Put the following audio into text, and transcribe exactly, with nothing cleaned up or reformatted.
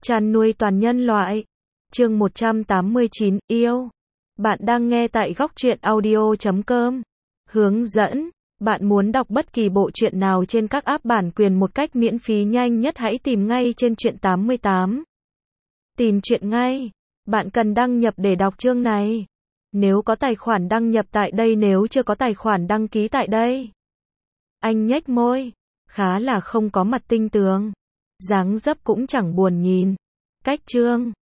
Chăn nuôi toàn nhân loại. Chương một trăm tám mươi chín, yêu. Bạn đang nghe tại góc truyện audio chấm com. Hướng dẫn. Bạn muốn đọc bất kỳ bộ truyện nào trên các app bản quyền một cách miễn phí nhanh nhất, hãy tìm ngay trên truyện tám mươi tám. Tìm truyện ngay. Bạn cần đăng nhập để đọc chương này. Nếu có tài khoản đăng nhập tại đây, nếu chưa có tài khoản đăng ký tại đây. Anh nhếch môi. Khá là không có mặt tinh tường. Dáng dấp cũng chẳng buồn nhìn. Cách chương.